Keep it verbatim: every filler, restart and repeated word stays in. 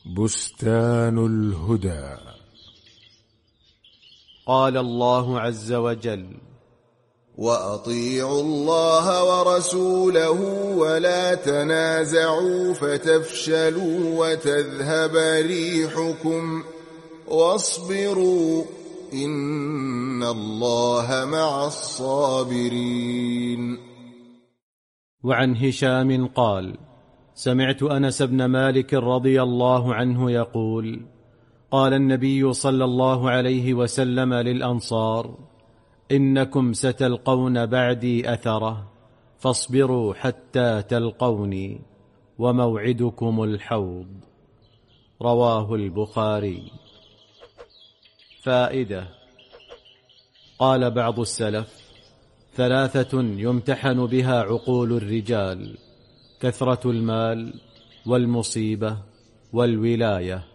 بستان الهدى. قال الله عز وجل: وأطيعوا الله ورسوله ولا تنازعوا فتفشلوا وتذهب ريحكم واصبروا إن الله مع الصابرين. وعن هشام قال: سمعت أنس بن مالك رضي الله عنه يقول: قال النبي صلى الله عليه وسلم للأنصار: إنكم ستلقون بعدي أثرة فاصبروا حتى تلقوني وموعدكم الحوض. رواه البخاري. فائدة: قال بعض السلف: ثلاثة يمتحن بها عقول الرجال: كثرة المال والمصيبة والولاية.